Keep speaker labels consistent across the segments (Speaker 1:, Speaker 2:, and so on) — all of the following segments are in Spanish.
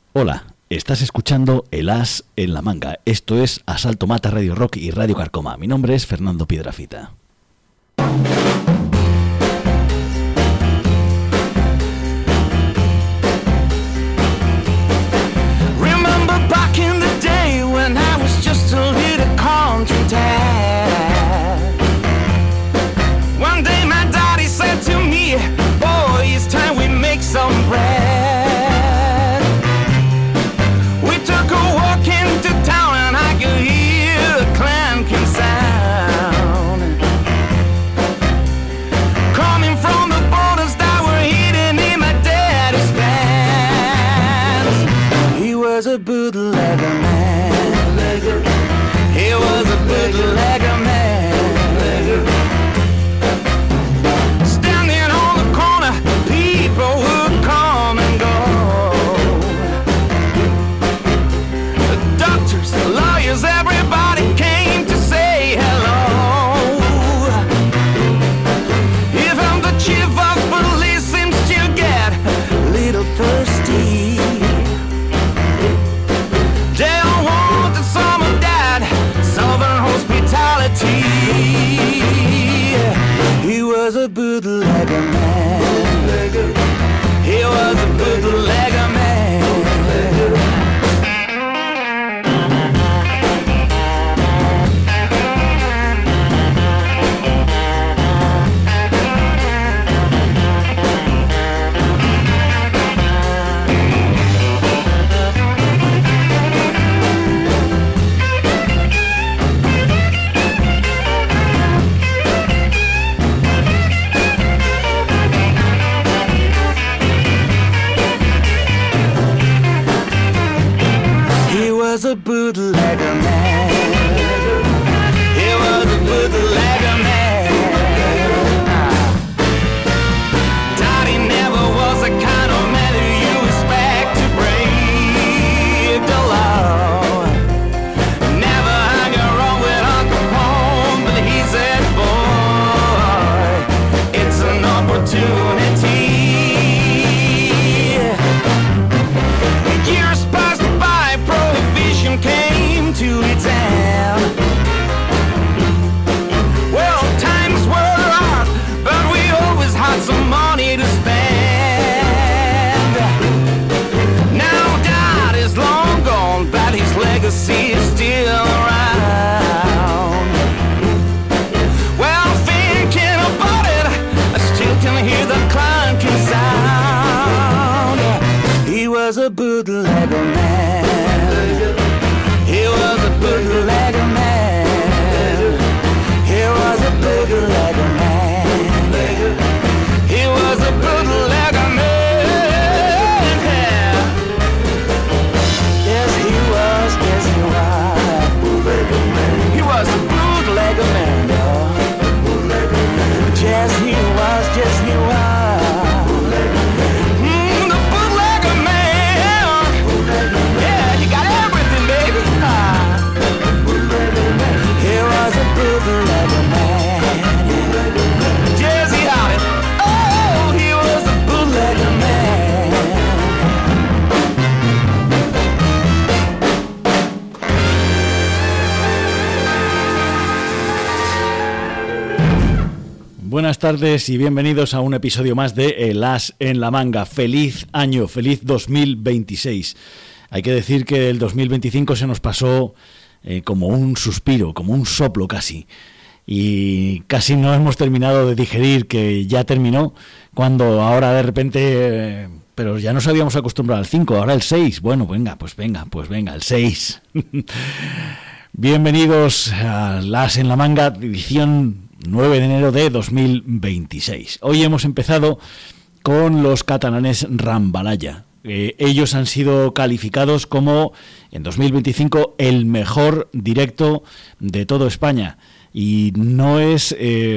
Speaker 1: Hola, estás escuchando El As en la Manga. Esto es Asalto Mata, Radio Rock y Radio Carcoma. Mi nombre es Fernando Piedrafita.
Speaker 2: Remember back in the day when I was just a little country tad. One day my daddy said to me, boy, it's time we make some bread. We took a walk into town and I could hear the clanking sound coming from the borders that were hidden in my daddy's pants. He was a bootlegger man. He was a bootlegger man. Standing on the corner, people would come and go. The doctors, the lawyers, everybody came to say hello. Even the chief of police seems to get a little thirsty. They all wanted some of that southern hospitality. He was a bootlegger man. He was a bootlegger man. He was a bootlegger man. He was a bootlegger man. Daddy never was the kind of man who you expect to break the law. Never hung around with Uncle Pone, but he said, boy, it's an opportunity. Years passed by, prohibition came to its end. Well, times were hard, but we always had some money to spend. Now Dad is long gone, but his legacy is still around. Well, thinking about it, I still can hear the clanking sound. He was a bootlegger man. He was a bootlegger man. He was a bootlegger man. He was a bootlegger man. Yes, he was. Yes, he was. He was a bootlegger man, y'all. Yes, he was. Yes, he was. The bootlegger man. Yeah, you got everything, baby. He was a bootlegger man. Yes, he had it. Oh, he was a bootlegger man.
Speaker 1: Buenas tardes y bienvenidos a un episodio más de El As en la Manga. Feliz año, feliz 2026. Hay que decir que el 2025 se nos pasó como un suspiro, como un soplo casi. Y casi no hemos terminado de digerir que ya terminó, cuando ahora de repente... pero ya nos habíamos acostumbrado al 5, ahora el 6. Bueno, venga, el 6. Bienvenidos a Las en la Manga, edición 9 de enero de 2026. Hoy hemos empezado con los catalanes Rambalaya. Ellos han sido calificados como, en 2025, el mejor directo de toda España. Y no es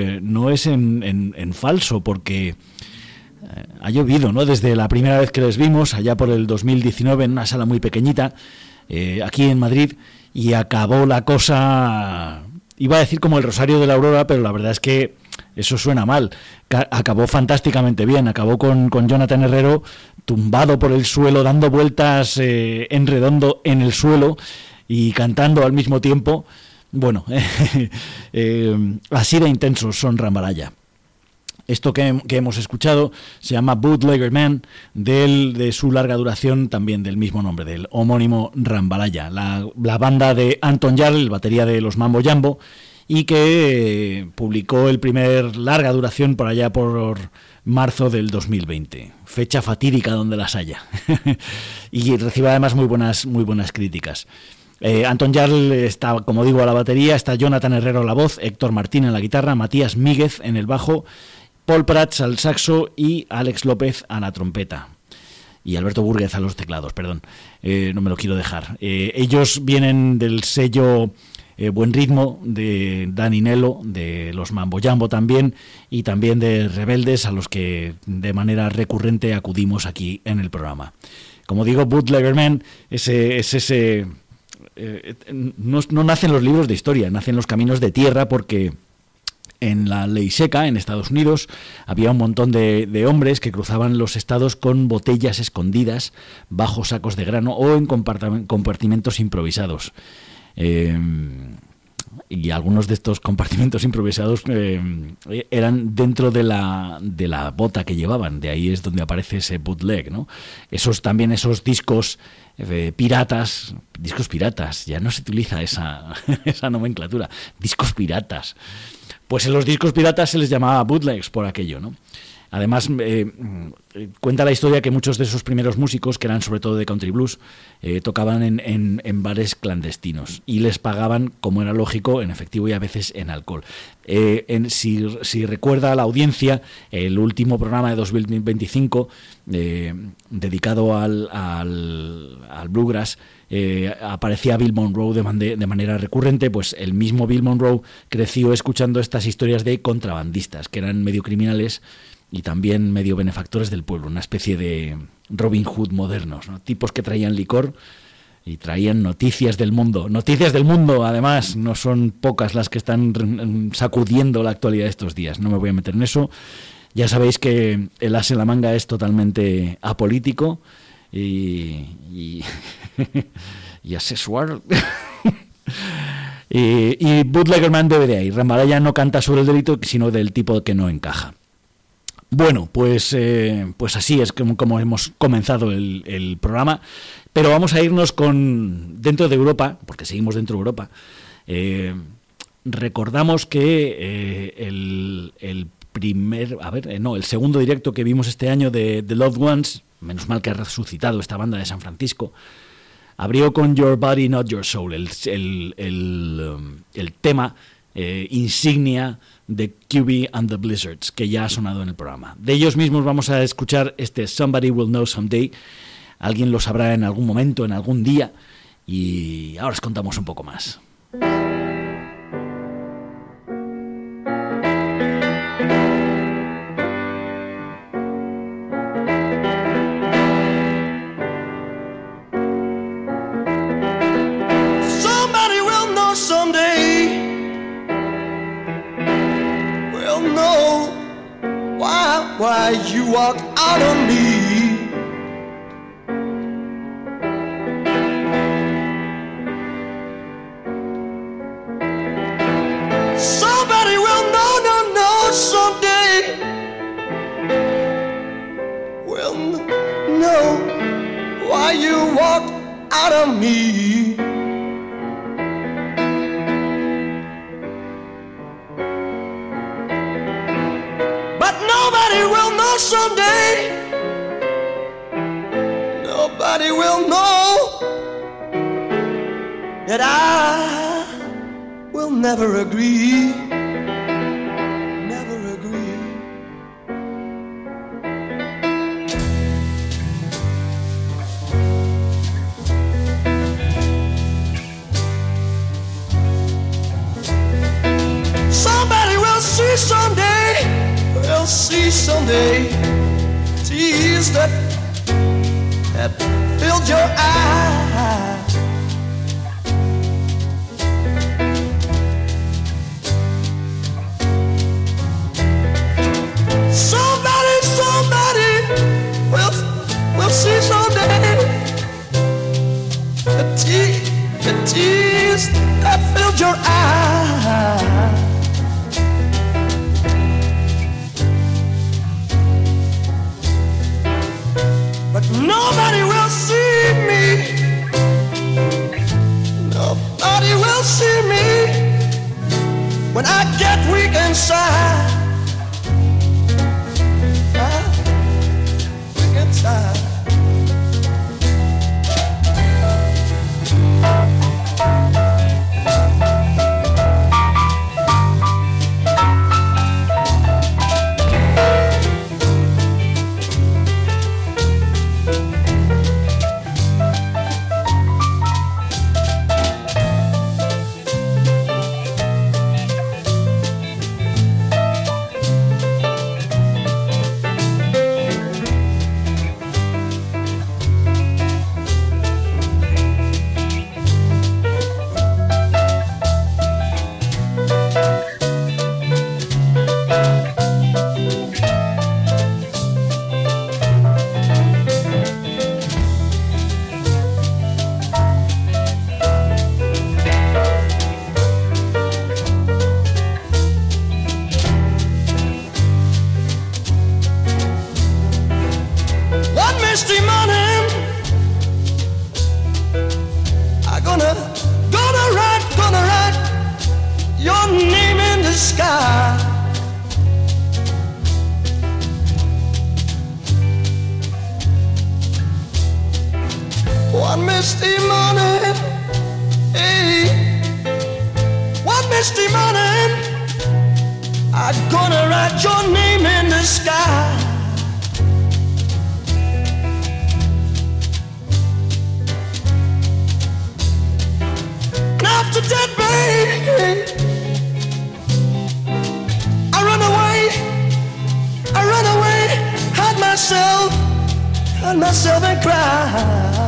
Speaker 1: en falso, porque ha llovido, ¿no? Desde la primera vez que les vimos, allá por el 2019, en una sala muy pequeñita, aquí en Madrid, y acabó la cosa... Iba a decir como el Rosario de la Aurora, pero la verdad es que eso suena mal. Acabó fantásticamente bien, acabó con Jonathan Herrero tumbado por el suelo, dando vueltas en redondo en el suelo y cantando al mismo tiempo. Bueno, así de intensos son Rambalaya. Esto que hemos escuchado se llama Bootlegger Man, de su larga duración también del mismo nombre, del homónimo Rambalaya, la banda de Anton Jarl, el batería de los Mambo Jambo, y que publicó el primer larga duración por allá por marzo del 2020, fecha fatídica donde las haya, y recibe además muy buenas críticas. Anton Jarl está, como digo, a la batería, está Jonathan Herrero a la voz, Héctor Martín en la guitarra, Matías Míguez en el bajo, Paul Prats al saxo y Alex López a la trompeta. Y Alberto Búrguez a los teclados, perdón, no me lo quiero dejar. Ellos vienen del sello Buen Ritmo de Dani Nelo, de los Mambo Jambo también, y también de Rebeldes, a los que de manera recurrente acudimos aquí en el programa. Como digo, Bootlegger Man no nacen los libros de historia, nacen los caminos de tierra, porque en la ley seca, en Estados Unidos, había un montón de hombres que cruzaban los estados con botellas escondidas bajo sacos de grano o en compartimentos improvisados. Y algunos de estos compartimentos improvisados eran dentro de la bota que llevaban. De ahí es donde aparece ese bootleg, ¿no? Esos discos piratas, ya no se utiliza esa nomenclatura, discos piratas. Pues en los discos piratas se les llamaba bootlegs por aquello, ¿no? Además, cuenta la historia que muchos de esos primeros músicos, que eran sobre todo de country blues, tocaban en bares clandestinos y les pagaban, como era lógico, en efectivo y a veces en alcohol. Si recuerda la audiencia, el último programa de 2025, dedicado al bluegrass, aparecía Bill Monroe de manera recurrente. Pues el mismo Bill Monroe creció escuchando estas historias de contrabandistas, que eran medio criminales y también medio benefactores del pueblo, una especie de Robin Hood modernos, ¿no? Tipos que traían licor y traían noticias del mundo. Noticias del mundo, además, no son pocas las que están sacudiendo la actualidad de estos días. No me voy a meter en eso. Ya sabéis que el as en la manga es totalmente apolítico y asexual. y Bootlegger Man debe de ahí. Rambalaya no canta sobre el delito, sino del tipo que no encaja. Bueno, pues así es como hemos comenzado el programa, pero vamos a irnos dentro de Europa, porque seguimos dentro de Europa. Recordamos que el segundo directo que vimos este año de The Loved Ones, menos mal que ha resucitado esta banda de San Francisco, abrió con Your Body Not Your Soul, el tema insignia de QB and the Blizzards, que ya ha sonado en el programa. De ellos mismos vamos a escuchar Somebody Will Know Someday. Alguien lo sabrá en algún momento, en algún día, y ahora os contamos un poco más.
Speaker 2: Why you walk out on me? Somebody will know someday. Will know why you walk out on me. Someday, nobody will know that I will never agree, never agree. Somebody will see someday. We'll see someday tears that filled your eyes. misty morning, hey, one misty morning, I'm gonna write your name in the sky. And after that, baby, I run away, hide myself and cry.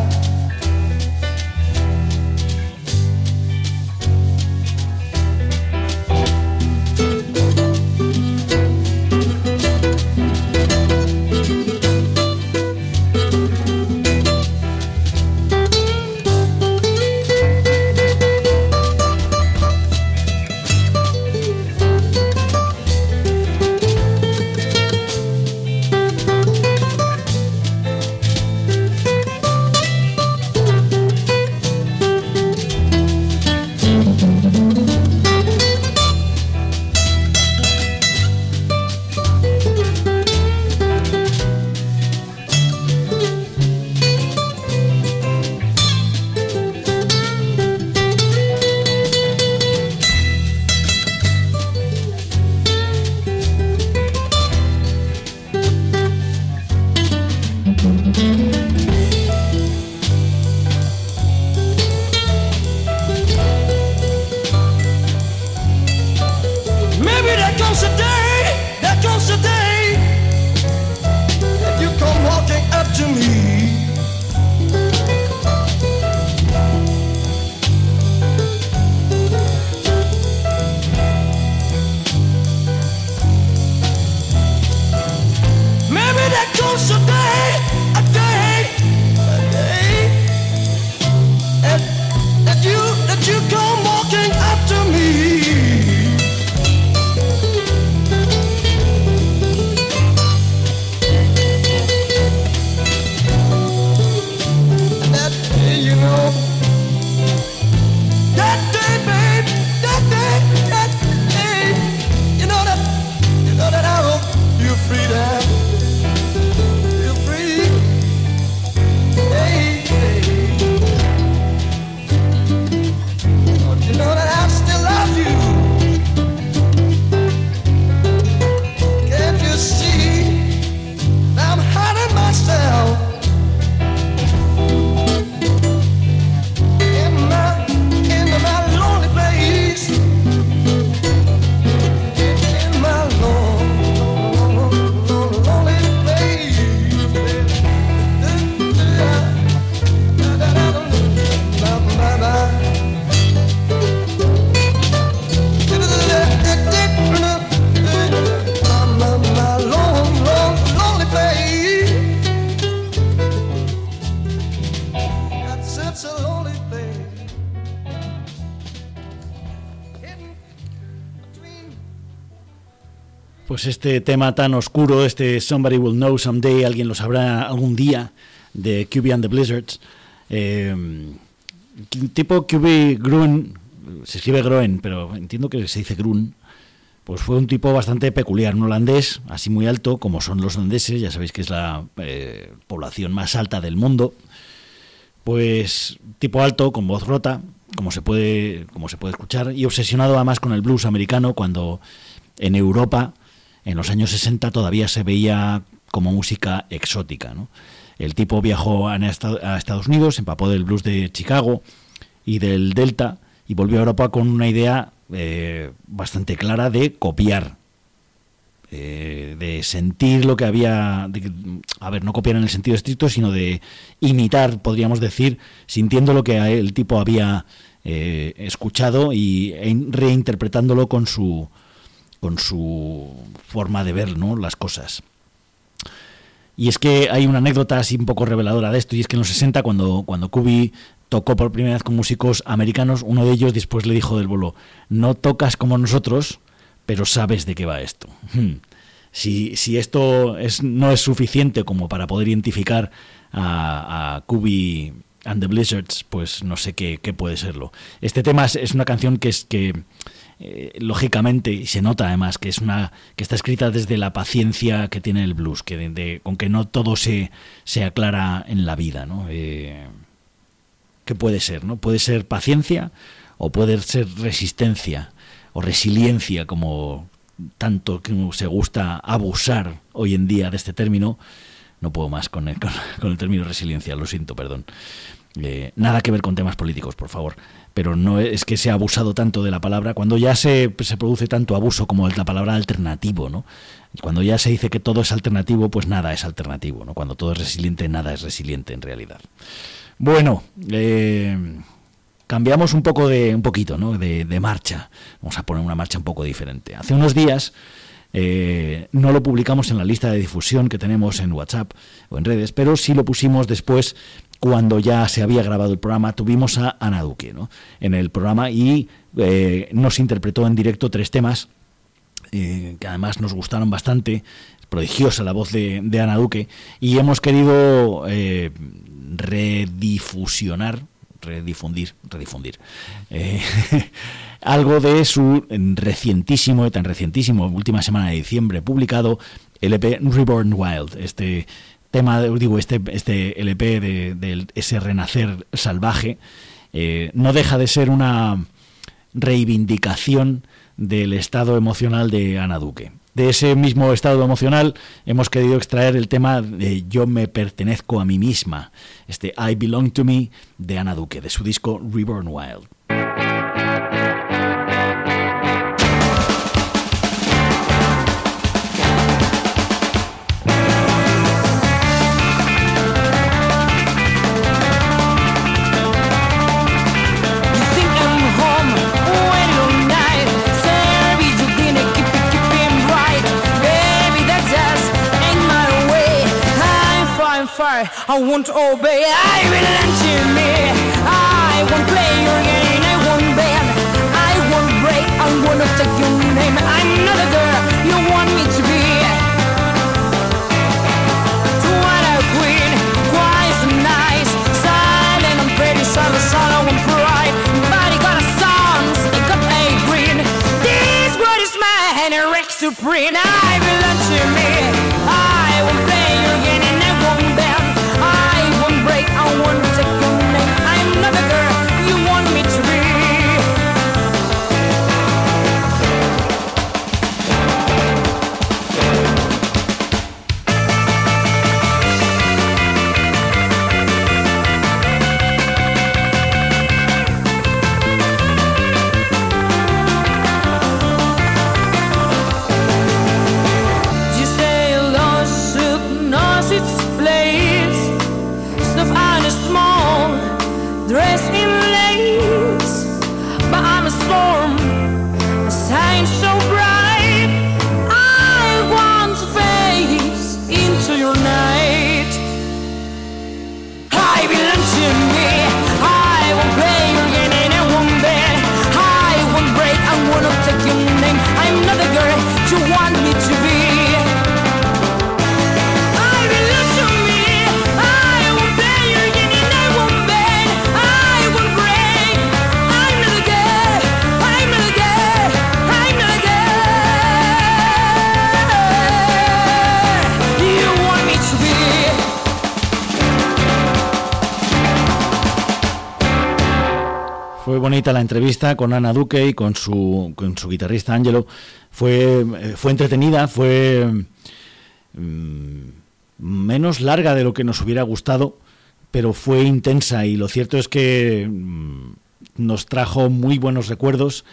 Speaker 1: Pues este tema tan oscuro, este Somebody Will Know Someday, alguien lo sabrá algún día, de QB and the Blizzards. Tipo QB Gruen, se escribe Groen, pero entiendo que se dice Grun. Pues fue un tipo bastante peculiar, un holandés, así muy alto, como son los holandeses, ya sabéis que es la población más alta del mundo. Pues tipo alto, con voz rota, como se puede escuchar, y obsesionado además con el blues americano, cuando en Europa, en los años 60, todavía se veía como música exótica, ¿no? El tipo viajó a Estados Unidos, se empapó del blues de Chicago y del Delta, y volvió a Europa con una idea bastante clara de copiar, de sentir lo que había, no copiar en el sentido estricto, sino de imitar, podríamos decir, sintiendo lo que el tipo había escuchado y reinterpretándolo con su forma de ver, ¿no?, las cosas. Y es que hay una anécdota así un poco reveladora de esto, y es que en los 60, cuando QB tocó por primera vez con músicos americanos, uno de ellos después le dijo del bolo: no tocas como nosotros, pero sabes de qué va esto. Si esto no es suficiente como para poder identificar a QB and the Blizzards, pues no sé qué puede serlo. Este tema es una canción que lógicamente, y se nota además que está escrita desde la paciencia que tiene el blues, con que no todo se aclara en la vida, ¿no? ¿qué puede ser, no? Puede ser paciencia o puede ser resistencia o resiliencia, como tanto que se gusta abusar hoy en día de este término. No puedo más con el término resiliencia, lo siento, perdón. Nada que ver con temas políticos, por favor. Pero no es que se ha abusado tanto de la palabra, cuando ya se produce tanto abuso como la palabra alternativo, ¿no? Cuando ya se dice que todo es alternativo, pues nada es alternativo, ¿no? Cuando todo es resiliente, nada es resiliente en realidad. Bueno, cambiamos un poquito, ¿no? De marcha. Vamos a poner una marcha un poco diferente. Hace unos días no lo publicamos en la lista de difusión que tenemos en WhatsApp o en redes, pero sí lo pusimos después. Cuando ya se había grabado el programa, tuvimos a Ana Duque, ¿no? En el programa, y nos interpretó en directo 3 temas que además nos gustaron bastante. Prodigiosa la voz de Ana Duque, y hemos querido redifundir algo de su recientísimo, última semana de diciembre publicado, LP Reborn Wild, este LP de ese renacer salvaje. No deja de ser una reivindicación del estado emocional de Ana Duque. De ese mismo estado emocional hemos querido extraer el tema de Yo me pertenezco a mí misma, I Belong to Me de Ana Duque, de su disco Reborn Wild.
Speaker 2: I won't obey, I belong to me. I won't play your game, I won't bend, I won't break, I wanna take your name. I'm not a girl you want me to be. What a queen, quiet and nice, silent and pretty, sorrow and pride. Body got a song, it got a green. This world is mine, a wreck supreme. I belong to me. I won't play your game and I won't bend. I want to take your name. I'm not the girl you want me to be. You say lawsuit knows its place. I'm a small dress in lace, but I'm a storm, a sign so bright. I want to face into your night. I belong to me. I won't play your game and I won't bend. I won't break, I wanna take your name. I'm not the girl you want me to be.
Speaker 1: Fue bonita la entrevista con Ana Duque y con su guitarrista Angelo. Fue entretenida, fue menos larga de lo que nos hubiera gustado, pero fue intensa, y lo cierto es que nos trajo muy buenos recuerdos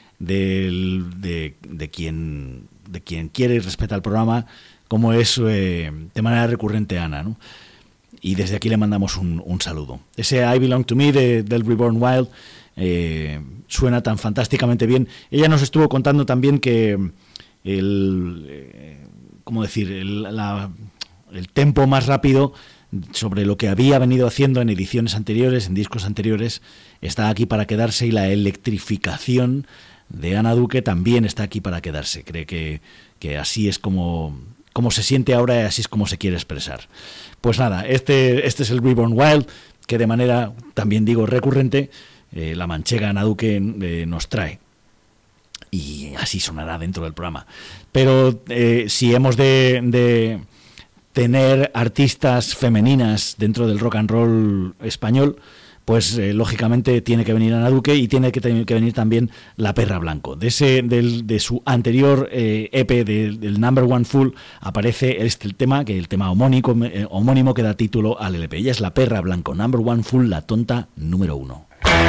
Speaker 1: de quien quiere y respeta el programa, como es de manera recurrente Ana, ¿no? Y desde aquí le mandamos un saludo. Ese I Belong to Me del Reborn Wild suena tan fantásticamente bien. Ella nos estuvo contando también que el tempo más rápido sobre lo que había venido haciendo en ediciones anteriores, en discos anteriores, está aquí para quedarse, y la electrificación de Ana Duque también está aquí para quedarse. Cree que así es como se siente ahora, y así es como se quiere expresar. Pues nada, este es el Reborn Wild, que de manera, también digo, recurrente, la manchega Ana Duque nos trae. Y así sonará dentro del programa. Pero si hemos de tener artistas femeninas dentro del rock and roll español, pues lógicamente tiene que venir Ana Duque y tiene que venir también La Perra Blanco. De su anterior EP, del Number One Fool, aparece el tema homónimo que da título al LP. Ella es La Perra Blanco, Number One Fool, la tonta número 1.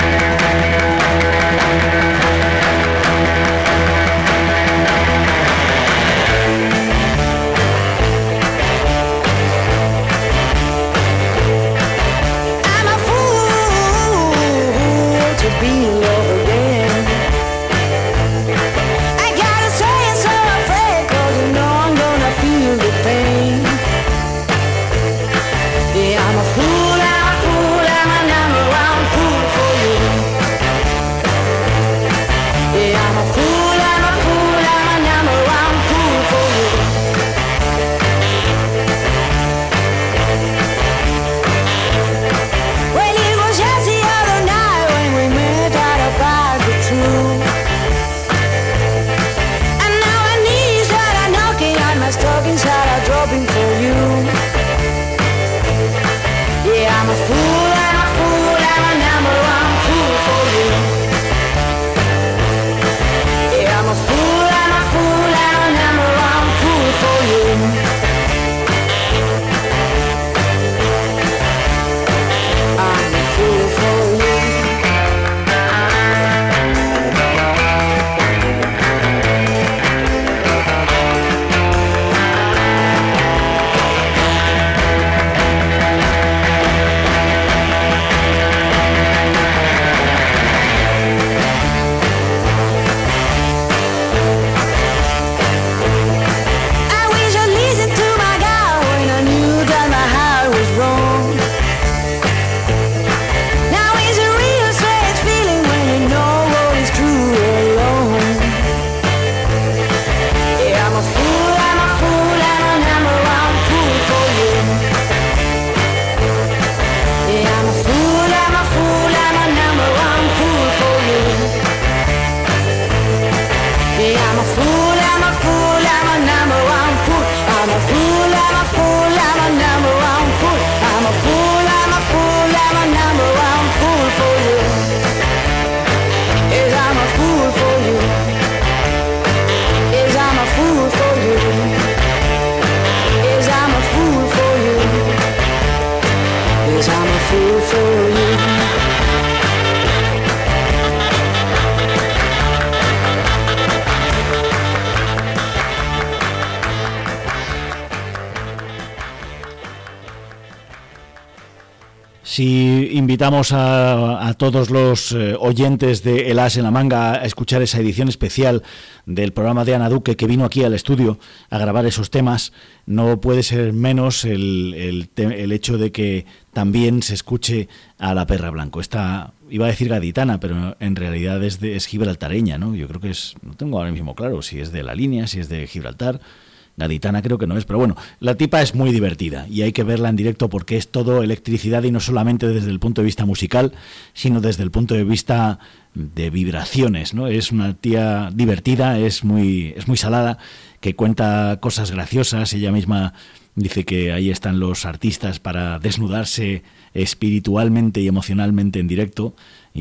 Speaker 1: Si invitamos a todos los oyentes de El As en la Manga a escuchar esa edición especial del programa de Ana Duque, que vino aquí al estudio a grabar esos temas, no puede ser menos el hecho de que también se escuche a La Perra Blanco. Esta, iba a decir gaditana, pero en realidad es gibraltareña, ¿no? Yo creo que no tengo ahora mismo claro si es de la línea, si es de Gibraltar. Gaditana creo que no es, pero bueno, la tipa es muy divertida y hay que verla en directo porque es todo electricidad, y no solamente desde el punto de vista musical, sino desde el punto de vista de vibraciones, ¿no? Es una tía divertida, es muy salada, que cuenta cosas graciosas. Ella misma dice que ahí están los artistas para desnudarse espiritualmente y emocionalmente en directo,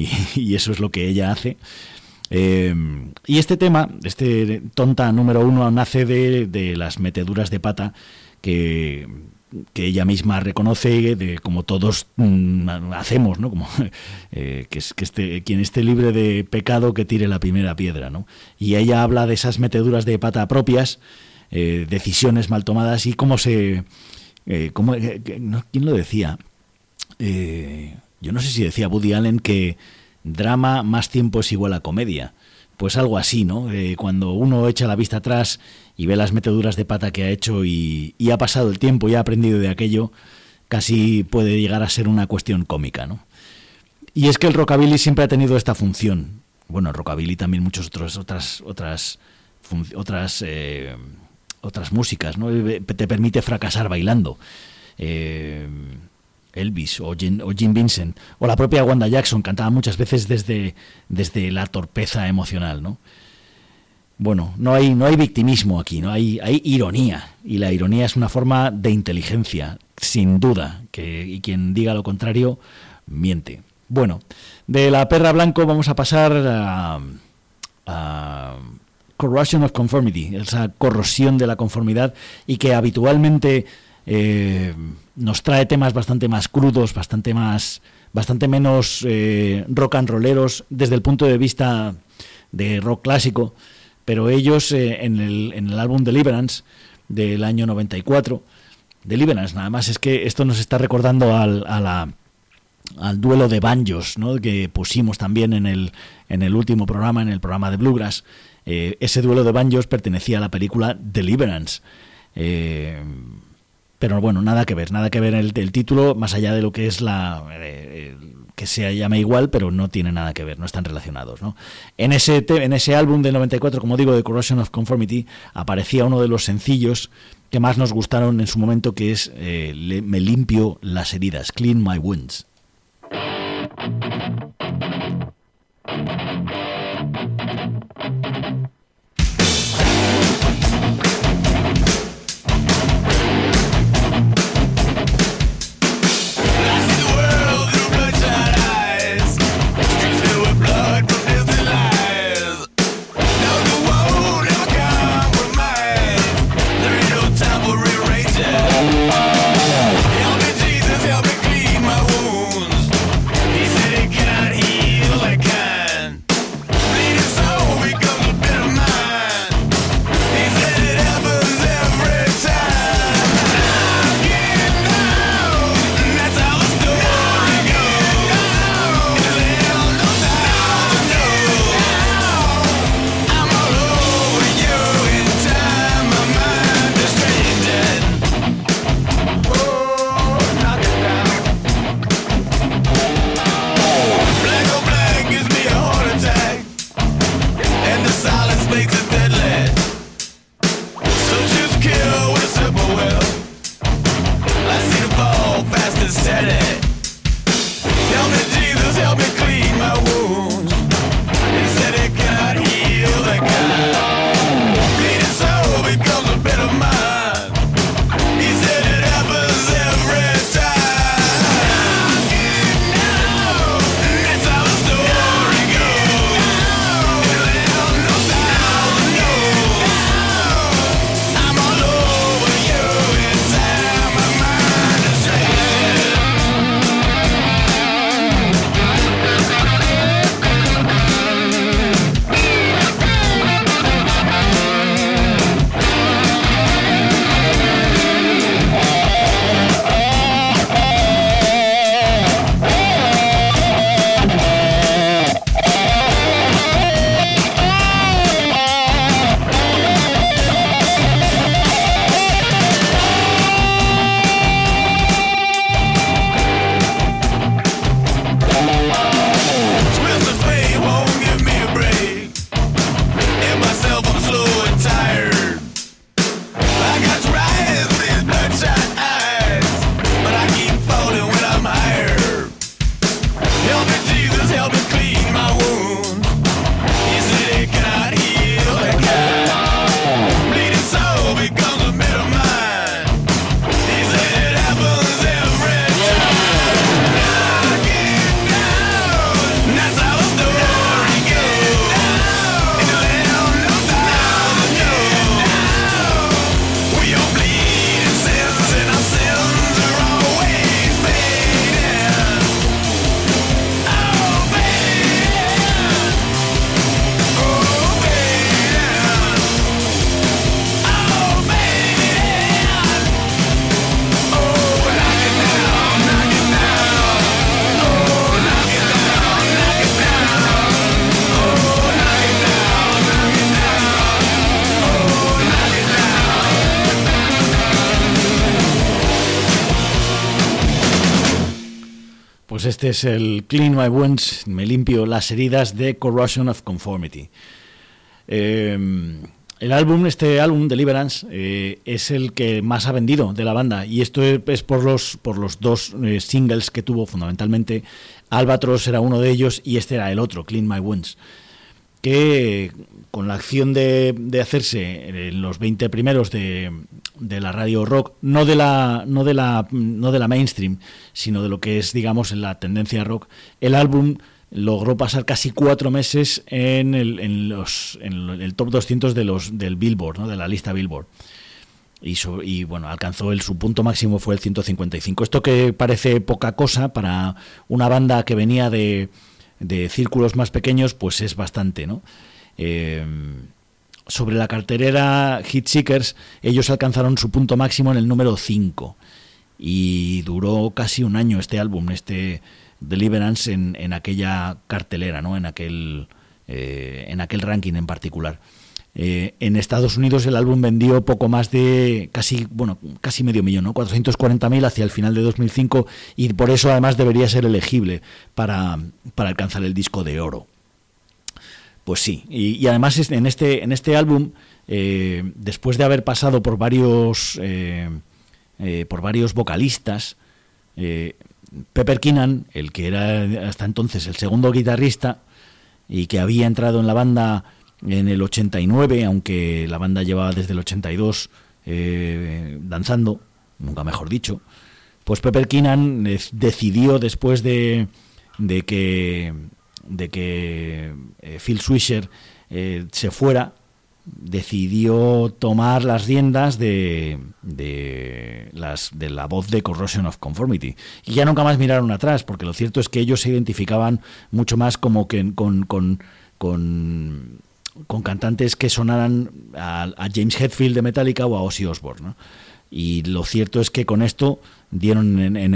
Speaker 1: y eso es lo que ella hace. Y este tema, este tonta número 1, nace de las meteduras de pata que ella misma reconoce, como todos hacemos, ¿no? Como quien esté libre de pecado que tire la primera piedra, ¿no? Y ella habla de esas meteduras de pata propias, decisiones mal tomadas, y cómo ¿quién lo decía? Yo no sé si decía Woody Allen que drama más tiempo es igual a comedia. Pues algo así, ¿no? Cuando uno echa la vista atrás y ve las meteduras de pata que ha hecho y ha pasado el tiempo y ha aprendido de aquello, casi puede llegar a ser una cuestión cómica, ¿no? Y es que el rockabilly siempre ha tenido esta función. Bueno, el rockabilly también otras músicas, ¿no? Te permite fracasar bailando. Elvis o Jim Vincent o la propia Wanda Jackson cantaba muchas veces desde la torpeza emocional, ¿no? Bueno, no hay victimismo aquí, ¿no? Hay ironía, y la ironía es una forma de inteligencia, sin duda, y quien diga lo contrario miente. Bueno, de la perra blanco vamos a pasar a Corrosion of Conformity, esa corrosión de la conformidad, y que habitualmente nos trae temas bastante más crudos, bastante menos rock and rolleros desde el punto de vista de rock clásico, pero ellos en el álbum Deliverance del año 94, Deliverance, nada más, es que esto nos está recordando al duelo de banjos, ¿no?, que pusimos también en el último programa, en el programa de Bluegrass. Ese duelo de banjos pertenecía a la película Deliverance. Pero bueno, nada que ver el título, más allá de lo que es que se llame igual, pero no tiene nada que ver, no están relacionados, ¿no? En ese álbum del 94, como digo, de Corrosion of Conformity, aparecía uno de los sencillos que más nos gustaron en su momento, que es Me limpio las heridas, Clean My Wounds. Pues este es el Clean My Wounds, me limpio las heridas, de Corrosion of Conformity. Este álbum, Deliverance, es el que más ha vendido de la banda, y esto es por los dos singles que tuvo fundamentalmente. Albatross era uno de ellos y este era el otro, Clean My Wounds. que con la acción de hacerse en los 20 primeros de la radio rock, no de la mainstream, sino de lo que es, digamos, en la tendencia rock, el álbum logró pasar casi 4 meses en el top 200 del Billboard, ¿no? De la lista Billboard. Y bueno, alcanzó su punto máximo fue el 155. Esto que parece poca cosa para una banda que venía de círculos más pequeños, pues es bastante, ¿no? Sobre la cartelera Hitseekers, ellos alcanzaron su punto máximo en el número 5 y duró casi un año este álbum, Deliverance, en aquella cartelera, ¿no? En aquel ranking en particular. En Estados Unidos el álbum vendió poco más de casi medio millón, ¿no? 440.000 hacia el final de 2005, y por eso además debería ser elegible para alcanzar el disco de oro. Pues sí, y además en este álbum, después de haber pasado por varios vocalistas, Pepper Keenan, el que era hasta entonces el segundo guitarrista y que había entrado en la banda en el 89, aunque la banda llevaba desde el 82 danzando, nunca mejor dicho, pues Pepper Keenan decidió, después de que Phil Swisher se fuera, decidió tomar las riendas de la voz de Corrosion of Conformity, y ya nunca más miraron atrás, porque lo cierto es que ellos se identificaban mucho más como que con cantantes que sonaran a James Hetfield de Metallica o a Ozzy Osbourne, ¿no? Y lo cierto es que con esto dieron en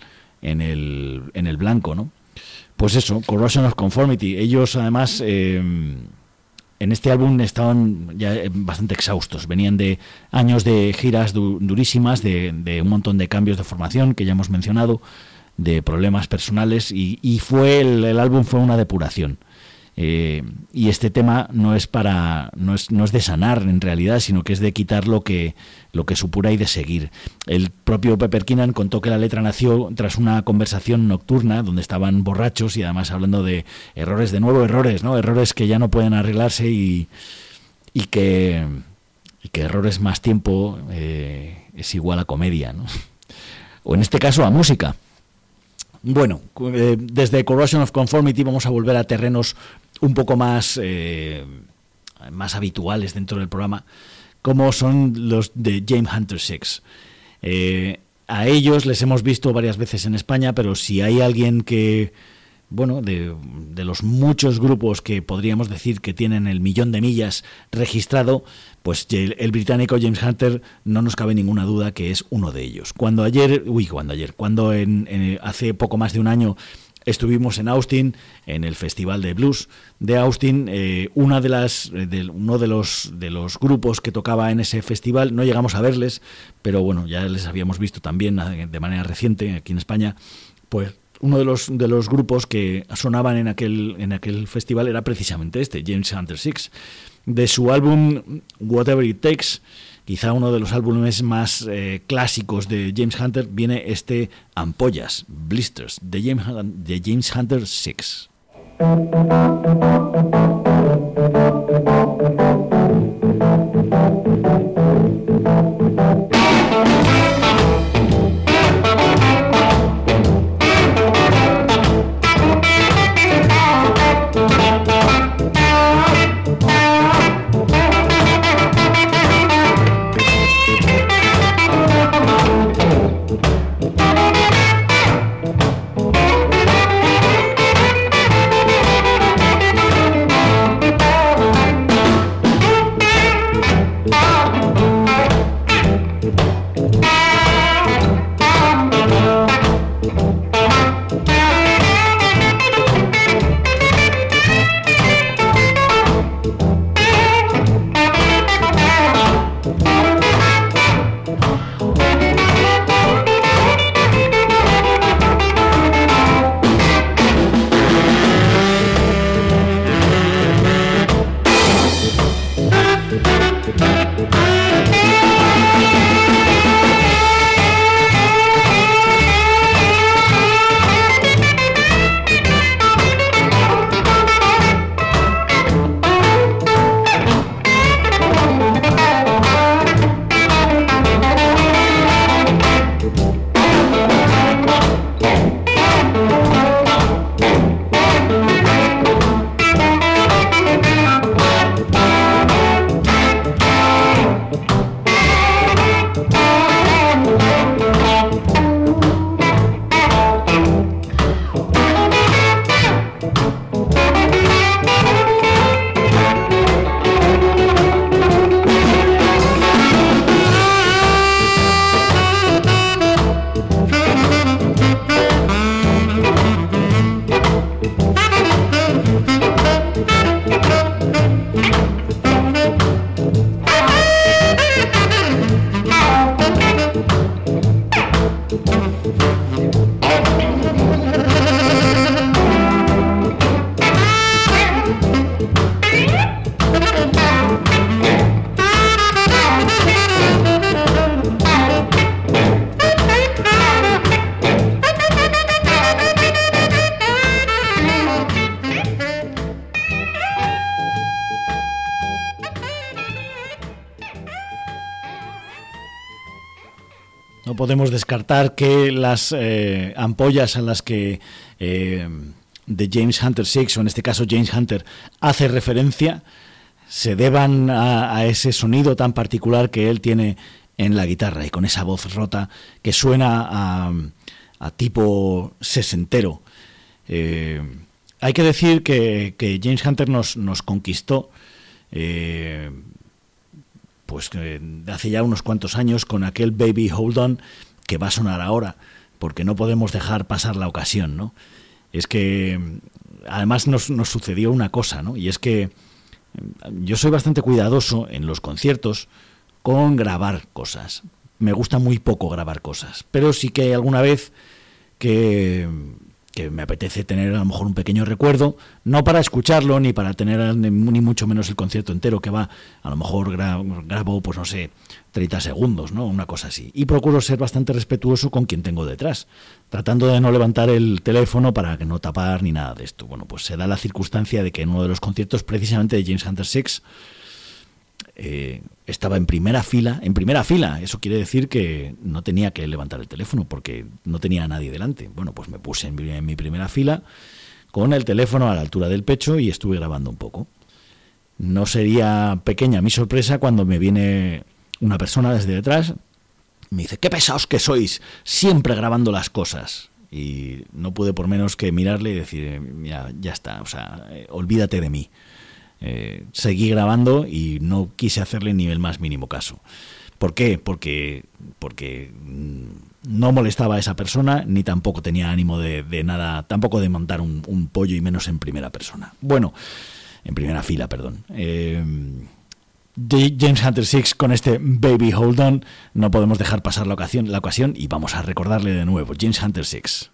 Speaker 1: el blanco, ¿no? Pues eso, Corrosion of Conformity. Ellos además en este álbum estaban ya bastante exhaustos, venían de años de giras durísimas, de un montón de cambios de formación que ya hemos mencionado, de problemas personales, y el álbum fue una depuración. Y este tema no es de sanar en realidad, sino que es de quitar lo que supura y de seguir. El propio Pepper Keenan contó que la letra nació tras una conversación nocturna donde estaban borrachos y además hablando de errores, ¿no? Errores que ya no pueden arreglarse y que errores más tiempo es igual a comedia, ¿no? O en este caso a música. Bueno, desde Corrosion of Conformity vamos a volver a terrenos un poco más habituales dentro del programa, como son los de James Hunter Six. A ellos les hemos visto varias veces en España, pero si hay alguien que, bueno, de los muchos grupos que podríamos decir que tienen el 1.000.000 de millas registrado, pues el británico James Hunter no nos cabe ninguna duda que es uno de ellos. Cuando hace poco más de un año estuvimos en Austin, en el Festival de Blues de Austin, uno de los grupos que tocaba en ese festival, no llegamos a verles, pero bueno, ya les habíamos visto también de manera reciente aquí en España, pues uno de los grupos que sonaban en aquel festival era precisamente James Hunter Six. De su álbum Whatever It Takes, quizá uno de los álbumes más clásicos de James Hunter, viene Ampollas, Blisters, de James Hunter Six. No podemos descartar que las ampollas a las que de James Hunter 6, o en este caso James Hunter, hace referencia, se deban a ese sonido tan particular que él tiene en la guitarra, y con esa voz rota que suena a tipo sesentero. Hay que decir que James Hunter nos conquistó pues hace ya unos cuantos años con aquel Baby Hold On, que va a sonar ahora, porque no podemos dejar pasar la ocasión, ¿no? Es que además nos sucedió una cosa, ¿no? Y es que yo soy bastante cuidadoso en los conciertos con grabar cosas. Me gusta muy poco grabar cosas, pero sí que hay alguna vez que me apetece tener a lo mejor un pequeño recuerdo, no para escucharlo ni para tener ni mucho menos el concierto entero, que va, a lo mejor grabo, pues no sé, 30 segundos, ¿no? Una cosa así. Y procuro ser bastante respetuoso con quien tengo detrás, tratando de no levantar el teléfono para que no tapar ni nada de esto. Bueno, pues se da la circunstancia de que en uno de los conciertos precisamente de James Hunter 6 estaba en primera fila. Eso quiere decir que no tenía que levantar el teléfono porque no tenía a nadie delante. Bueno, pues me puse en mi primera fila con el teléfono a la altura del pecho y estuve grabando un poco. No sería pequeña mi sorpresa cuando me viene una persona desde detrás, me dice: ¡qué pesados que sois! Siempre grabando las cosas. Y no pude por menos que mirarle y decir: ya está, o sea, olvídate de mí. Seguí grabando y no quise hacerle ni el más mínimo caso. ¿Por qué? Porque no molestaba a esa persona, ni tampoco tenía ánimo de nada, tampoco de montar un pollo, y menos en primera persona. Bueno, en primera fila, perdón. James Hunter 6 con este Baby Hold On. No podemos dejar pasar la ocasión y vamos a recordarle de nuevo. James Hunter 6.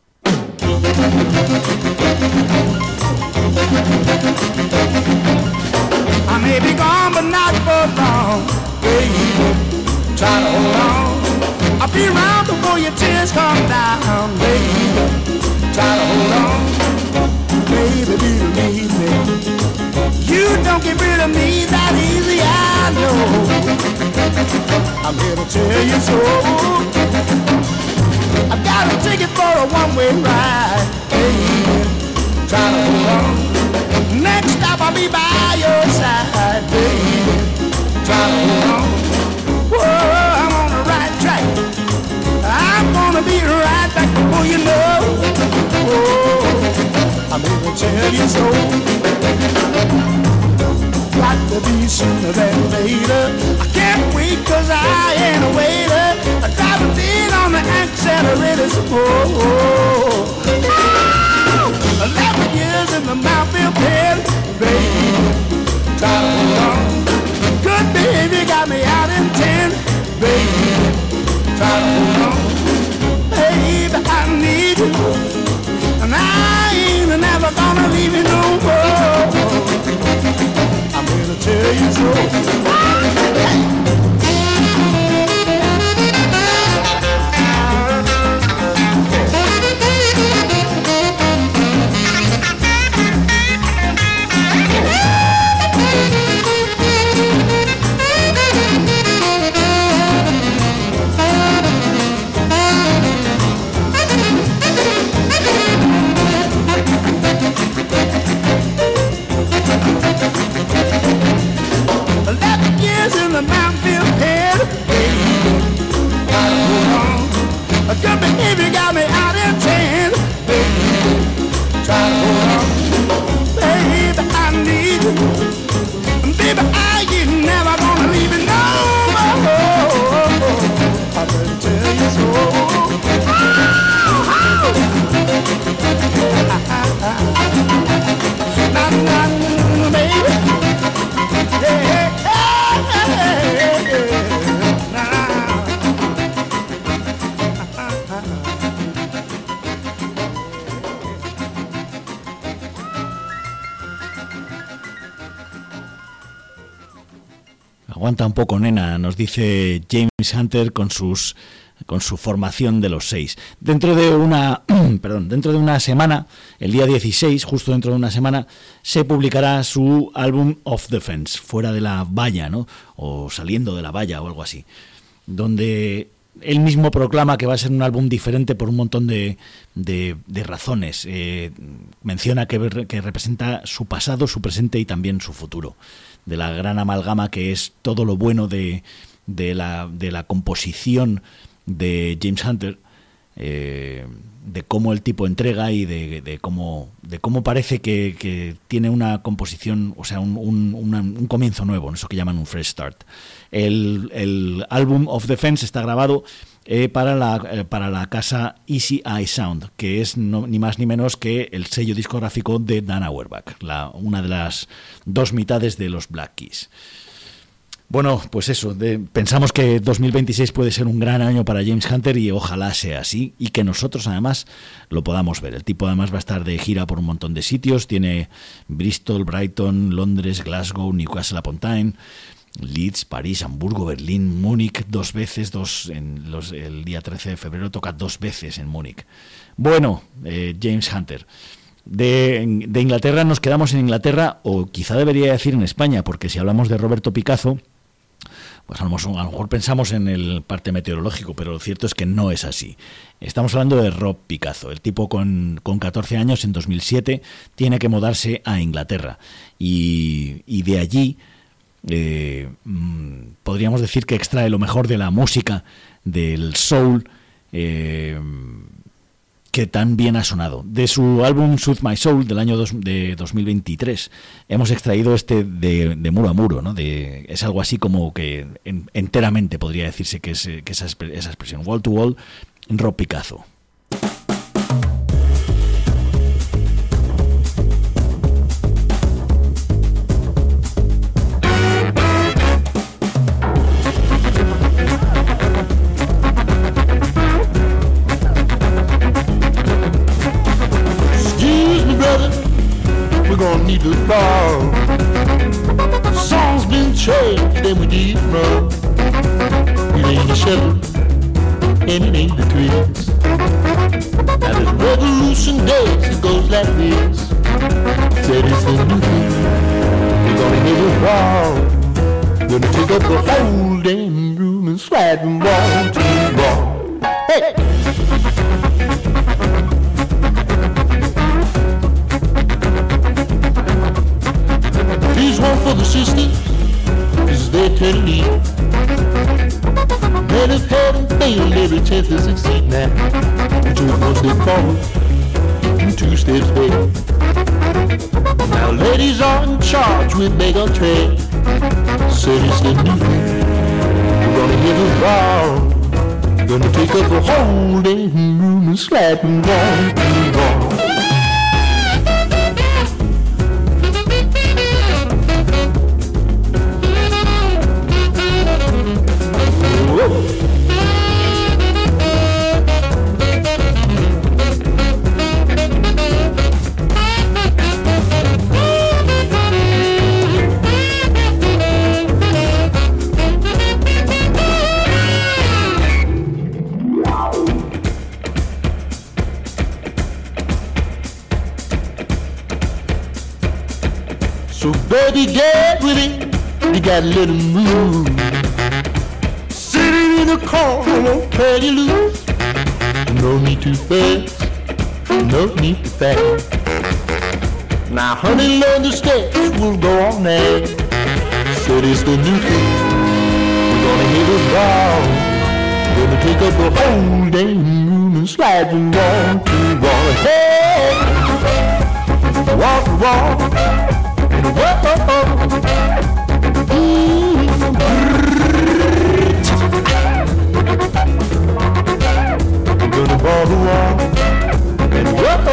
Speaker 2: I may be gone, but not for long, baby. Try to hold on. I'll be around before your tears come down, baby. Try to hold on, baby, believe me. You don't get rid of me that easy, I know. I'm here to tell you so. I've got a ticket for a one-way ride, baby. Try to hold on. Next stop I'll be by your side, baby. Try to hold on. Whoa, I'm on the right track. I'm gonna be right back before you know. Whoa, I'm here to tell you so. Got to be sooner than later. I can't wait 'cause I ain't a waiter. I drive a beat on the accelerator some more. 11 years in the Mountfield pen, baby, try to hold on. Good baby got me out in 10, baby, try to hold on. Baby, I need you, and I ain't never gonna leave you no more. I'm here to tell you so. Hey. In the Mountfield head, baby, gotta hold on. A good behavior got me out in 10, baby, try to hold on. Baby, I need you, baby, I ain't never gonna leave you no more. I better tell you so. Nah, baby, yeah.
Speaker 1: Aguanta un poco, nena, nos dice James Hunter con su formación de los 6. Dentro de una semana, el día 16, justo dentro de una semana, se publicará su álbum Off the Fence, fuera de la valla, ¿no? O saliendo de la valla o algo así, donde Él mismo proclama que va a ser un álbum diferente por un montón de razones. Menciona que representa su pasado, su presente y también su futuro. De la gran amalgama que es todo lo bueno de la composición de James Hunter, de cómo el tipo entrega y de cómo parece que tiene una composición, o sea, un comienzo nuevo, eso que llaman un fresh start. El álbum Of the Fence está grabado para la casa Easy Eye Sound, que es ni más ni menos que el sello discográfico de Dan Auerbach, una de las dos mitades de los Black Keys. Bueno, pues eso, pensamos que 2026 puede ser un gran año para James Hunter y ojalá sea así y que nosotros además lo podamos ver. El tipo además va a estar de gira por un montón de sitios, tiene Bristol, Brighton, Londres, Glasgow, Newcastle upon Tyne, Leeds, París, Hamburgo, Berlín, Múnich, dos veces, el día 13 de febrero toca 2 veces en Múnich. Bueno, James Hunter. De Inglaterra nos quedamos en Inglaterra, o quizá debería decir en España, porque si hablamos de Roberto Picazo, pues a lo mejor pensamos en el parte meteorológico, pero lo cierto es que no es así. Estamos hablando de Rob Picazo. El tipo con 14 años, en 2007, tiene que mudarse a Inglaterra. Y de allí podríamos decir que extrae lo mejor de la música, del soul, que tan bien ha sonado. De su álbum Soothe My Soul del año de 2023 hemos extraído de muro a muro, ¿no? Es algo así como que enteramente podría decirse que es esa expresión, wall to wall, Rob Picazo.
Speaker 3: We're gonna need to borrow. Song's been changed and we need love. It ain't the shepherd and it ain't the twins. Now this revolution dance that goes like this. Said it's the new thing. We're gonna need to borrow. Gonna take up the whole damn room and slide from wall to wall. Hey! Here's one for the sisters, cause they're turning in. Men have had and failed every chance to succeed now. We took 1 step forward and 2 steps back. Now ladies are in charge with big on track. Said it's the new thing. We're gonna hit a ball. Gonna take up the whole damn room and slide from wall to wall. So baby, get with it, you gotta let him move. Sitting in the corner won't cut you loose. No need to fast, no need to fast. Now honey, learn the steps, we'll go on now. Said it's the new thing, we're gonna hit a ball. Gonna take up the whole damn room and slide from wall to wall. Hey, wall to wall. Gonna ball the wall and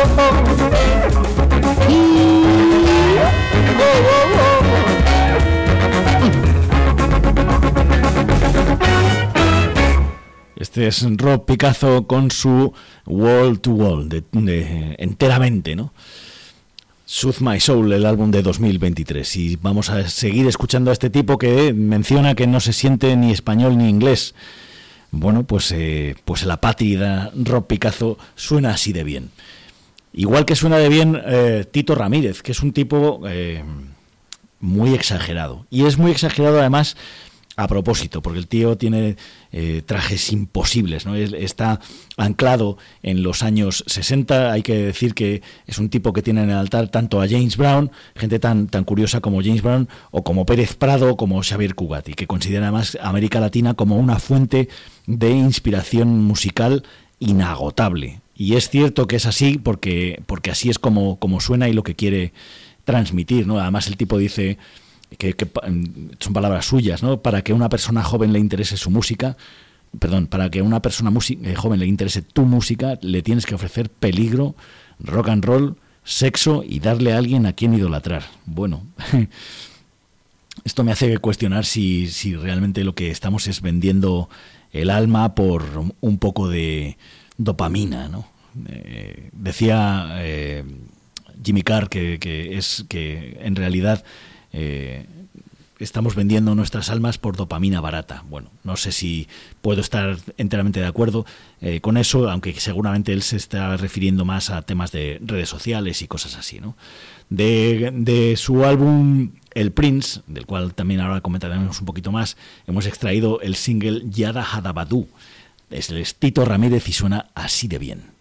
Speaker 1: Este es Rob Picazo con su Wall to Wall, enteramente, ¿no? Soothe My Soul, el álbum de 2023. Y vamos a seguir escuchando a este tipo que menciona que no se siente ni español ni inglés. Bueno, pues el apátrida Rob Picazo suena así de bien. Igual que suena de bien Tito Ramírez, que es un tipo muy exagerado. Y es muy exagerado además a propósito, porque el tío tiene trajes imposibles, ¿no? Está anclado en los años 60. Hay que decir que es un tipo que tiene en el altar tanto a James Brown, gente tan curiosa como James Brown, o como Pérez Prado, o como Xavier Cugat, y que considera además América Latina como una fuente de inspiración musical inagotable. Y es cierto que es así porque así es como suena y lo que quiere transmitir, ¿no? Además el tipo dice que son palabras suyas, ¿no? Para que una persona joven le interese su música, para que una persona joven le interese tu música, le tienes que ofrecer peligro, rock and roll, sexo y darle a alguien a quien idolatrar. Bueno, esto me hace cuestionar si realmente lo que estamos es vendiendo el alma por un poco de dopamina, ¿no? Decía Jimmy Carr que en realidad estamos vendiendo nuestras almas por dopamina barata. Bueno, no sé si puedo estar enteramente de acuerdo con eso, aunque seguramente él se está refiriendo más a temas de redes sociales y cosas así, ¿no? De su álbum El Prince, del cual también ahora comentaremos un poquito más, hemos extraído el single Yada Hadabadoo. Es el Tito Ramírez y suena así de bien.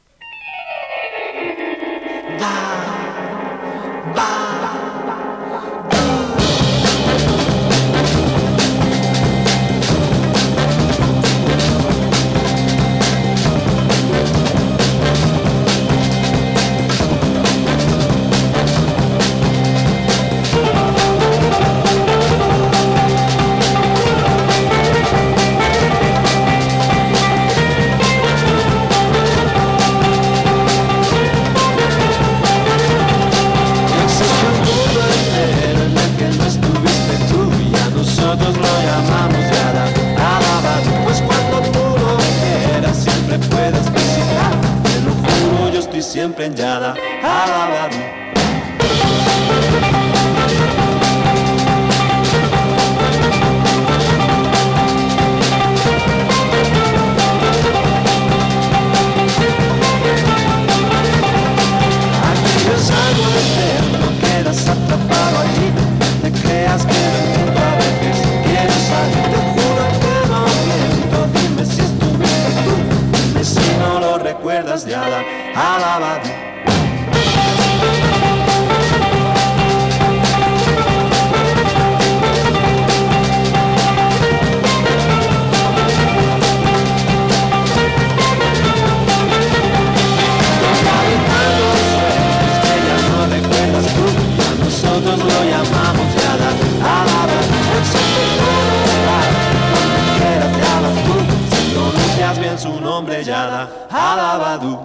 Speaker 4: Siempre en Yada Hadabadoo. Aquí es algo eterno, quedas atrapado allí. Te creas que el mundo a veces quiere salir. Te juro que no miento, dime si estuviste tú. Dime si no lo recuerdas, Yada Hadabadoo. Nosotros lo llamamos Yada Hadabadoo. Cuando quieras te hablas tú, si pronuncias bien su nombre, Yada Hadabadoo.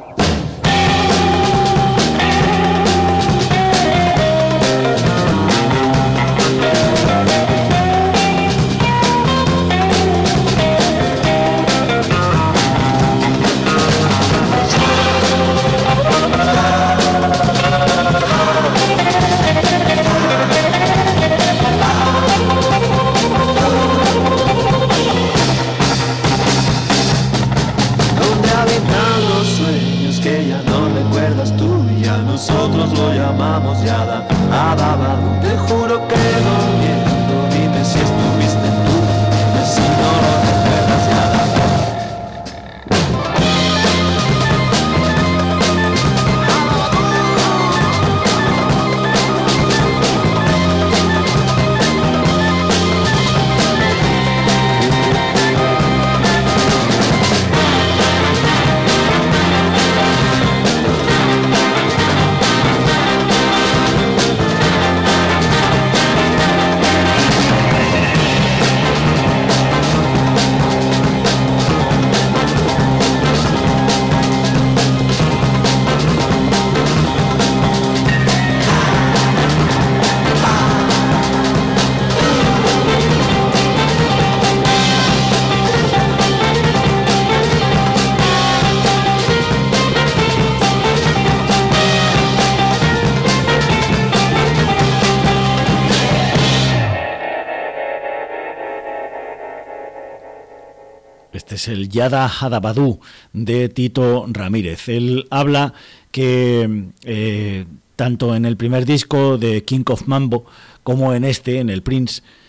Speaker 4: Nosotros lo llamamos Yada Hadabadoo. Te juro que no miento, dime si estuviste tú, dime si no lo recuerdas, Yada.
Speaker 1: Este es el Yada Hadabadoo de Tito Ramírez. Él habla que tanto en el primer disco de King of Mambo como en este, en el Prince,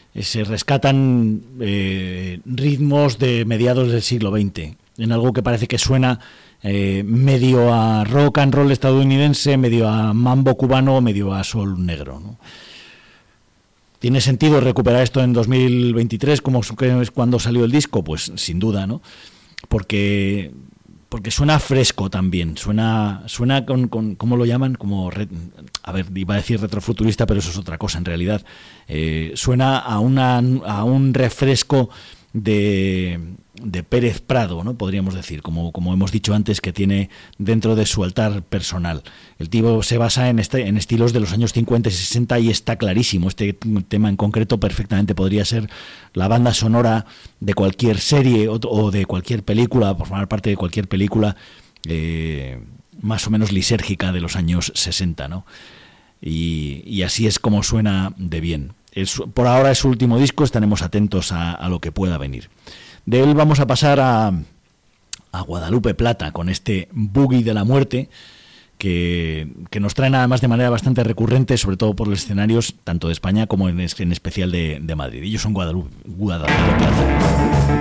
Speaker 1: se rescatan ritmos de mediados del siglo XX, en algo que parece que suena medio a rock and roll estadounidense, medio a mambo cubano, medio a soul negro, ¿no? ¿Tiene sentido recuperar esto en 2023 como es cuando salió el disco? Pues sin duda, ¿no? Porque suena fresco también, suena con ¿cómo lo llaman? Como iba a decir retrofuturista, pero eso es otra cosa en realidad. Suena a un refresco de Pérez Prado, ¿no? Podríamos decir, como hemos dicho antes, que tiene dentro de su altar personal. El tipo se basa en estilos de los años 50 y 60 y está clarísimo. Este tema en concreto perfectamente podría ser la banda sonora de cualquier serie o de cualquier película, por formar parte de cualquier película más o menos lisérgica de los años 60, ¿no? Y así es como suena de bien. Por ahora es su último disco, estaremos atentos a lo que pueda venir. De él vamos a pasar a Guadalupe Plata con este Boogie de la Muerte que nos traen además de manera bastante recurrente, sobre todo por los escenarios tanto de España como en especial de Madrid. Ellos son Guadalupe Plata.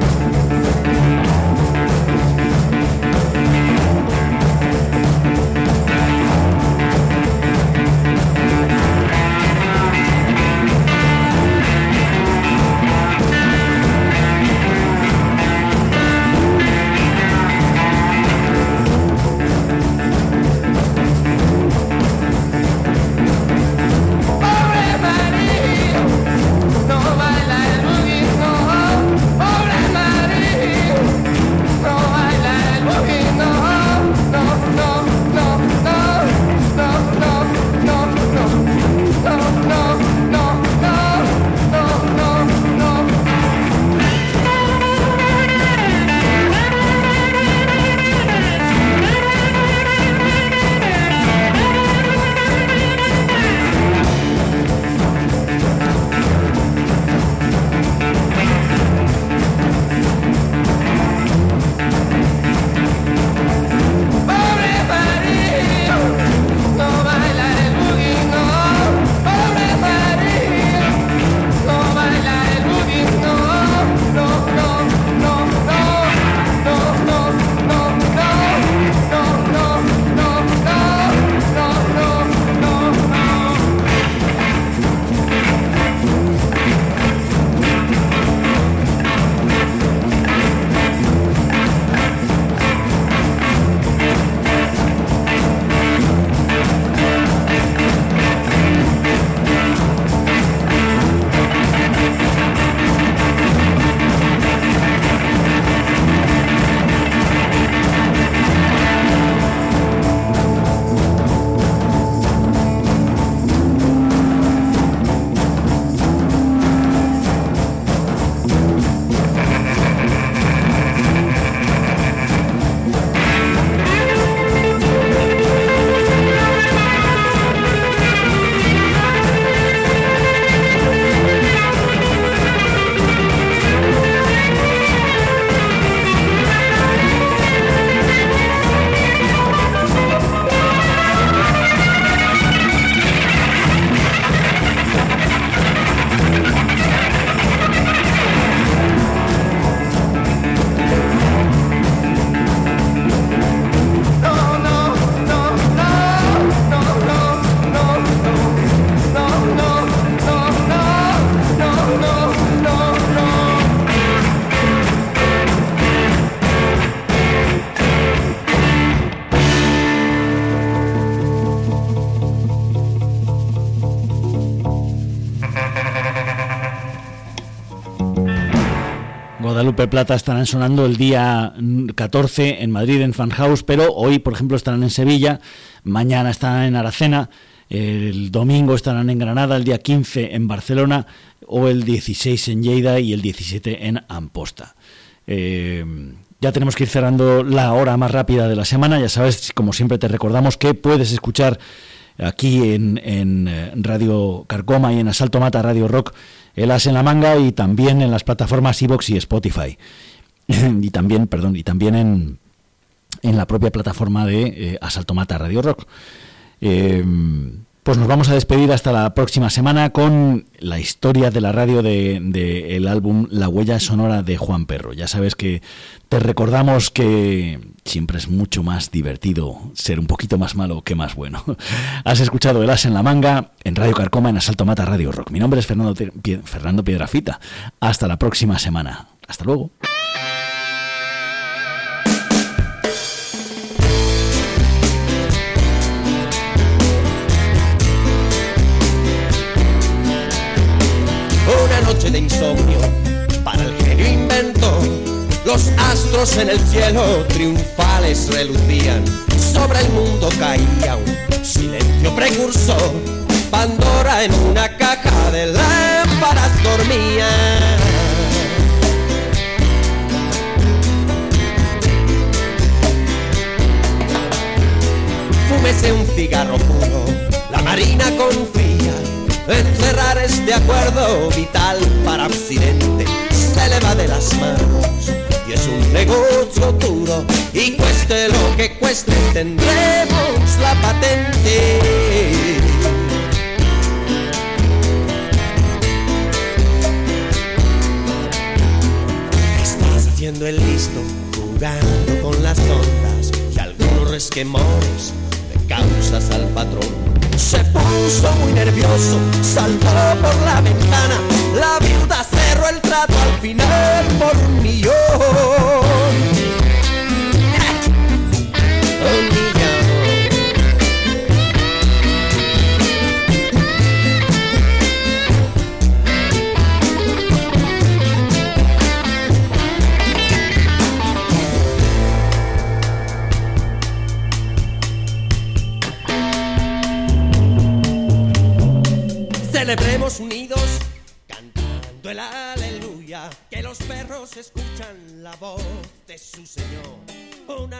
Speaker 1: Guadalupe Plata estarán sonando el día 14 en Madrid, en Fan House, pero hoy, por ejemplo, estarán en Sevilla, mañana estarán en Aracena, el domingo estarán en Granada, el día 15 en Barcelona, o el 16 en Lleida y el 17 en Amposta. Ya tenemos que ir cerrando la hora más rápida de la semana. Ya sabes, como siempre te recordamos que puedes escuchar aquí en Radio Carcoma y en Asalto Mata Radio Rock el As en la Manga, y también en las plataformas iVoox y Spotify, y también en la propia plataforma de Asalto Mata Radio Rock. Pues nos vamos a despedir hasta la próxima semana con la historia de la radio del álbum La Huella Sonora de Juan Perro. Ya sabes que te recordamos que siempre es mucho más divertido ser un poquito más malo que más bueno. Has escuchado El As en la Manga en Radio Carcoma, en Asalto Mata Radio Rock. Mi nombre es Fernando Piedrafita. Hasta la próxima semana. Hasta luego.
Speaker 5: Una noche de insomnio para el genio inventor. Los astros en el cielo triunfales relucían. Sobre el mundo caía un silencio precursor. Pandora en una caja de lámparas dormía. Fúmese un cigarro puro, la marina confía en cerrar este acuerdo vital para Occidente. Se le va de las manos y es un negocio duro, y cueste lo que cueste tendremos la patente. Estás haciendo el listo, jugando con las ondas y algunos resquemores le causas al patrón. Se puso muy nervioso, saltó por la ventana. La viuda cerró el trato al final por $1 millón. $1 millón. Celebremos unidos, cantando el aleluya, que los perros escuchan la voz de su Señor. Una